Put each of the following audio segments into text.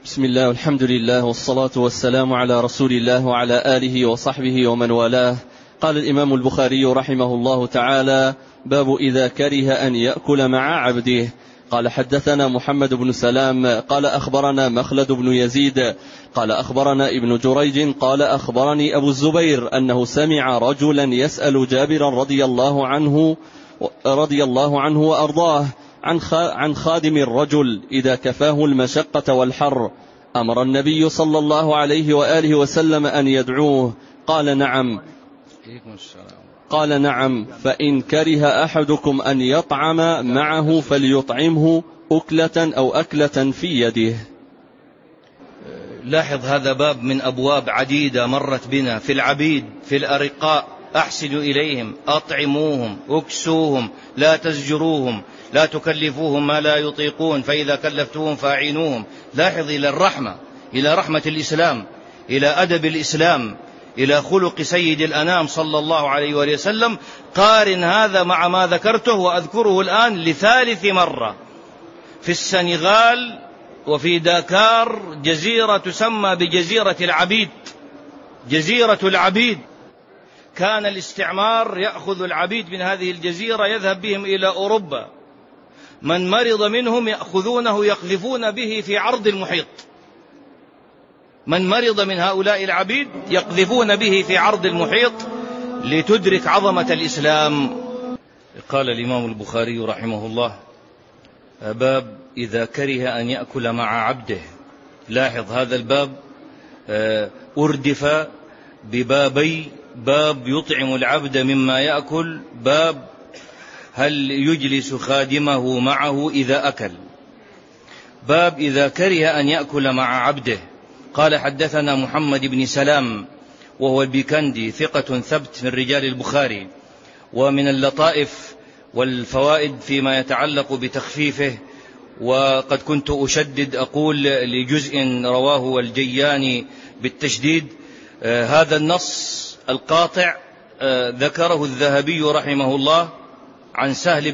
بسم الله والحمد لله والصلاة والسلام على رسول الله وعلى آله وصحبه ومن والاه. قال الإمام البخاري رحمه الله تعالى: باب إذا كره أن يأكل مع عبده. قال: حدثنا محمد بن سلام قال أخبرنا مخلد بن يزيد قال أخبرنا ابن جريج قال أخبرني أبو الزبير أنه سمع رجلا يسأل جابرا رضي الله عنه وأرضاه عن خادم الرجل إذا كفاه المشقة والحر، أمر النبي صلى الله عليه وآله وسلم أن يدعوه. قال: نعم، فإن كره أحدكم أن يطعم معه فليطعمه أكلة أو أكلة في يده. لاحظ، هذا باب من أبواب عديدة مرت بنا في العبيد، في الأرقاء: أحسنوا إليهم، أطعموهم، أكسوهم، لا تزجروهم، لا تكلفوهم ما لا يطيقون، فإذا كلفتوهم فأعينوهم. لاحظ إلى الرحمة، إلى رحمة الإسلام، إلى أدب الإسلام، إلى خلق سيد الأنام صلى الله عليه وآله وسلم. قارن هذا مع ما ذكرته وأذكره الآن لثالث مرة. في السنغال وفي داكار جزيرة تسمى بجزيرة العبيد، جزيرة العبيد. كان الاستعمار يأخذ العبيد من هذه الجزيرة يذهب بهم إلى أوروبا، من مرض منهم يأخذونه يقذفون به في عرض المحيط. من مرض من هؤلاء العبيد يقذفون به في عرض المحيط لتدرك عظمة الإسلام. قال الإمام البخاري رحمه الله: باب إذا كره أن يأكل مع عبده. لاحظ، هذا الباب أردف ببابي: باب يطعم العبد مما يأكل، باب هل يجلس خادمه معه إذا أكل، باب إذا كره أن يأكل مع عبده. قال: حدثنا محمد بن سلام وهو البيكندي، ثقة ثبت من رجال البخاري. ومن اللطائف والفوائد فيما يتعلق بتخفيفه، وقد كنت أشدد أقول لجزء رواه الجياني بالتشديد، هذا النص القاطع ذكره الذهبي رحمه الله عن سهل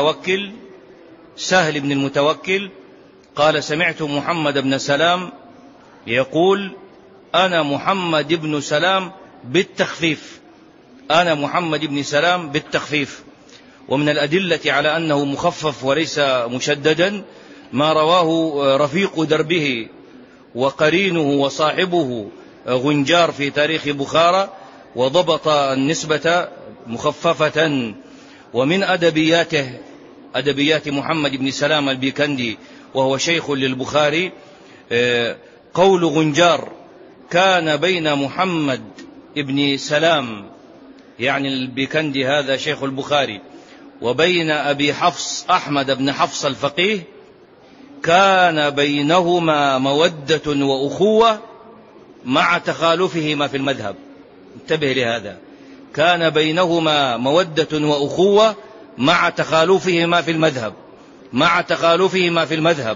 بن المتوكل قال: سمعت محمد بن سلام يقول: أنا محمد بن سلام بالتخفيف، أنا محمد بن سلام بالتخفيف. ومن الأدلة على أنه مخفف وليس مشددا ما رواه رفيق دربه وقرينه وصاحبه غنجار في تاريخ بخارى، وضبط النسبة مخففة. ومن أدبيات محمد بن سلام البيكندي وهو شيخ للبخاري قول غنجار: كان بين محمد بن سلام، يعني البيكندي هذا شيخ البخاري، وبين أبي حفص أحمد بن حفص الفقيه كان بينهما مودة وأخوة مع تخالفهما في المذهب. انتبه لهذا: كان بينهما مودة وأخوة مع تخالفهما في المذهب، مع تخالفهما في المذهب،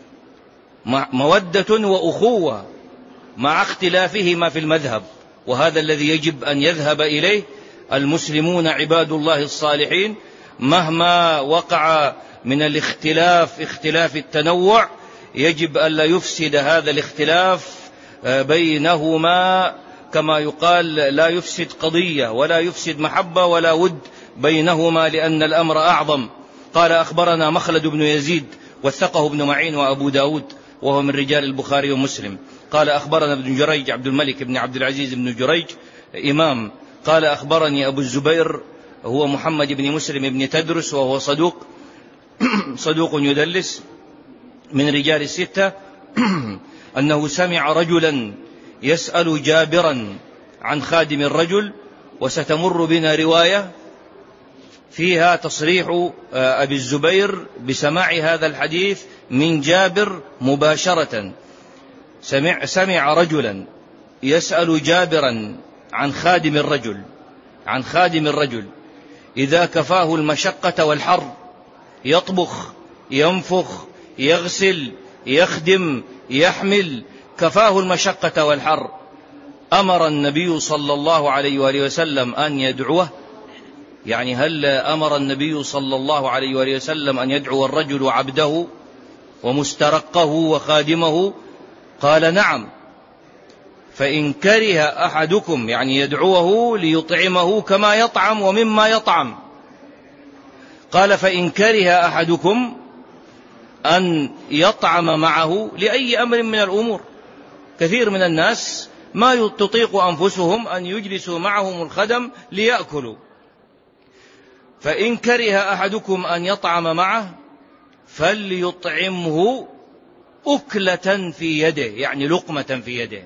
مودة وأخوة مع اختلافهما في المذهب. وهذا الذي يجب أن يذهب إليه المسلمون عباد الله الصالحين، مهما وقع من الاختلاف، اختلاف التنوع، يجب أن لا يفسد هذا الاختلاف بينهما، كما يقال: لا يفسد قضية ولا يفسد محبة ولا ود بينهما، لأن الأمر أعظم. قال: أخبرنا مخلد بن يزيد وثقه ابن معين وأبو داود وهو من رجال البخاري ومسلم. قال: أخبرنا ابن جريج عبد الملك بن عبد العزيز بن جريج إمام. قال: أخبرني أبو الزبير هو محمد بن مسلم بن تدرس وهو صدوق يدلس من رجال الستة، أنه سمع رجلا يسأل جابرا عن خادم الرجل. وستمر بنا رواية فيها تصريح أبي الزبير بسماع هذا الحديث من جابر مباشرة. سمع رجلا يسأل جابرا عن خادم الرجل إذا كفاه المشقة والحر، يطبخ، ينفخ، يغسل، يخدم، يحمل، كفاه المشقة والحر، أمر النبي صلى الله عليه وآله وسلم أن يدعوه. يعني هل أمر النبي صلى الله عليه وآله وسلم أن يدعو الرجل عبده ومسترقه وخادمه قال نعم. فإن كره أحدكم يعني يدعوه ليطعمه كما يطعم ومما يطعم. قال فإن كره أحدكم أن يطعم معه لأي أمر من الأمور. كثير من الناس ما تطيق أنفسهم أن يجلسوا معهم الخدم ليأكلوا. فإن كره أحدكم أن يطعم معه فليطعمه أكلة في يده، يعني لقمة في يده.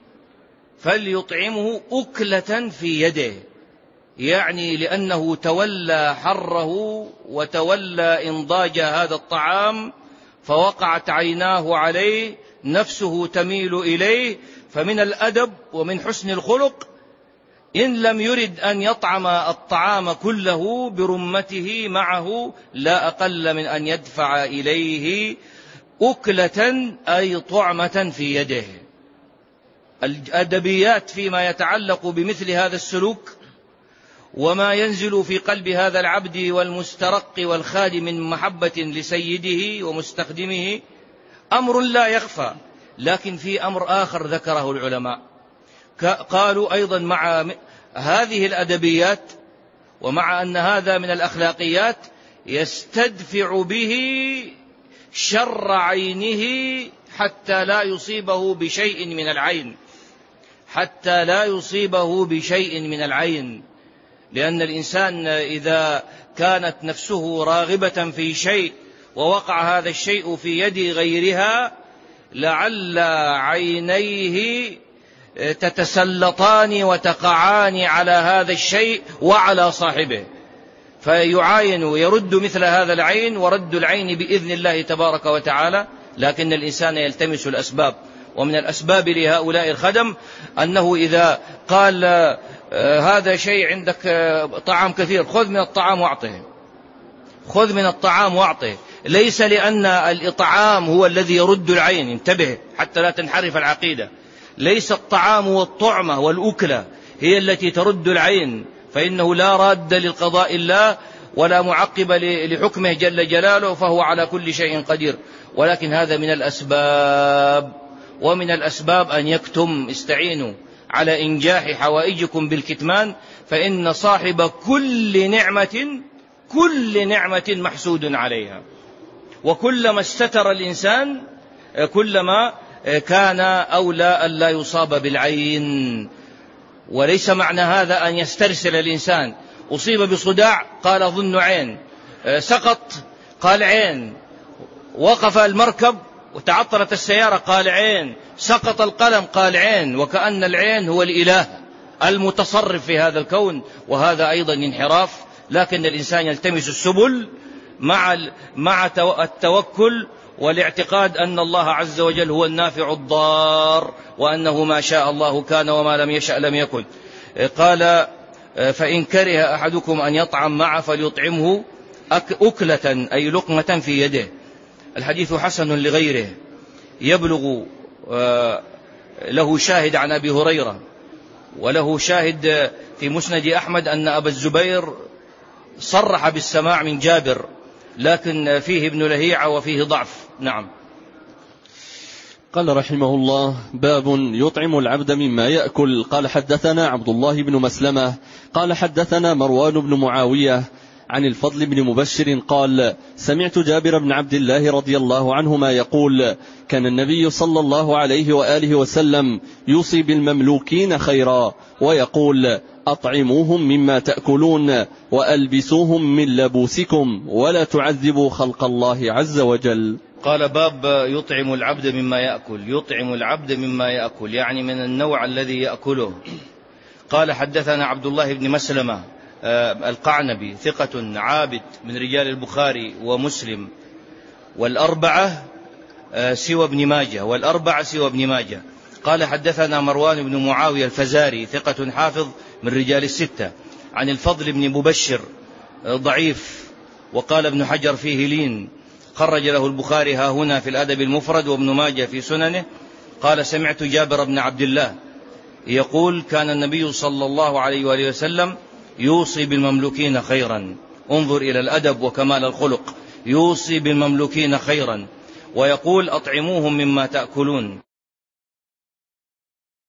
فليطعمه أكلة في يده، يعني لأنه تولى حره وتولى إنضاج هذا الطعام، فوقعت عيناه عليه، نفسه تميل إليه. فمن الأدب ومن حسن الخلق إن لم يرد أن يطعم الطعام كله برمته معه لا أقل من أن يدفع إليه أكلة أي طعمة في يده. الأدبيات فيما يتعلق بمثل هذا السلوك وما ينزل في قلب هذا العبد والمسترق والخادم من محبة لسيده ومستخدمه أمر لا يخفى. لكن في أمر آخر ذكره العلماء، قالوا أيضا مع هذه الأدبيات ومع أن هذا من الأخلاقيات يستدفع به شر عينه حتى لا يصيبه بشيء من العين، حتى لا يصيبه بشيء من العين. لأن الإنسان إذا كانت نفسه راغبة في شيء ووقع هذا الشيء في يد غيرها لعل عينيه تتسلطان وتقعان على هذا الشيء وعلى صاحبه، فيعاين ويرد مثل هذا العين، ورد العين بإذن الله تبارك وتعالى. لكن الإنسان يلتمس الأسباب، ومن الأسباب لهؤلاء الخدم أنه إذا قال هذا شيء عندك طعام كثير، خذ من الطعام واعطه، خذ من الطعام واعطه. ليس لأن الإطعام هو الذي يرد العين، انتبه حتى لا تنحرف العقيدة. ليس الطعام والطعمة والأكلة هي التي ترد العين، فإنه لا راد للقضاء الله ولا معقب لحكمه جل جلاله، فهو على كل شيء قدير. ولكن هذا من الأسباب، ومن الأسباب أن يكتم. استعينوا على إنجاح حوائجكم بالكتمان، فإن صاحب كل نعمة محسود عليها. وكلما استتر الإنسان كلما كان أولى ألا يصاب بالعين. وليس معنى هذا أن يسترسل الإنسان. أصيب بصداع قال ظن عين، سقط قال عين، وقف المركب وتعطلت السيارة قال عين، سقط القلم قال عين، وكأن العين هو الإله المتصرف في هذا الكون. وهذا أيضا انحراف. لكن الإنسان يلتمس السبل مع التوكل والاعتقاد أن الله عز وجل هو النافع الضار، وأنه ما شاء الله كان وما لم يشأ لم يكن. قال فإن كره أحدكم أن يطعم معه فليطعمه أكلة أي لقمة في يده. الحديث حسن لغيره، يبلغ له شاهد عن أبي هريرة، وله شاهد في مسند أحمد أن أبا الزبير صرح بالسماع من جابر، لكن فيه ابن لهيعة وفيه ضعف. نعم. قال رحمه الله: باب يطعم العبد مما يأكل. قال حدثنا عبد الله بن مسلمة قال حدثنا مروان بن معاوية عن الفضل بن مبشر قال: سمعت جابر بن عبد الله رضي الله عنهما يقول: كان النبي صلى الله عليه وآله وسلم يوصي بالمملوكين خيرا، ويقول: أطعموهم مما تأكلون وألبسوهم من لبوسكم ولا تعذبوا خلق الله عز وجل. قال: باب يطعم العبد مما يأكل. يطعم العبد مما يأكل يعني من النوع الذي يأكله. قال حدثنا عبد الله بن مسلمة القعنبي ثقة عابد من رجال البخاري ومسلم والأربعة سوى ابن ماجه. قال حدثنا مروان بن معاوية الفزاري ثقة حافظ من رجال الستة عن الفضل بن مبشر ضعيف، وقال ابن حجر فيه لين، خرج له البخاري ها هنا في الأدب المفرد وابن ماجه في سننه. قال: سمعت جابر بن عبد الله يقول: كان النبي صلى الله عليه وآله وسلم يوصي بالمملوكين خيرا. انظر إلى الأدب وكمال الخلق. يوصي بالمملوكين خيرا ويقول: أطعموهم مما تأكلون.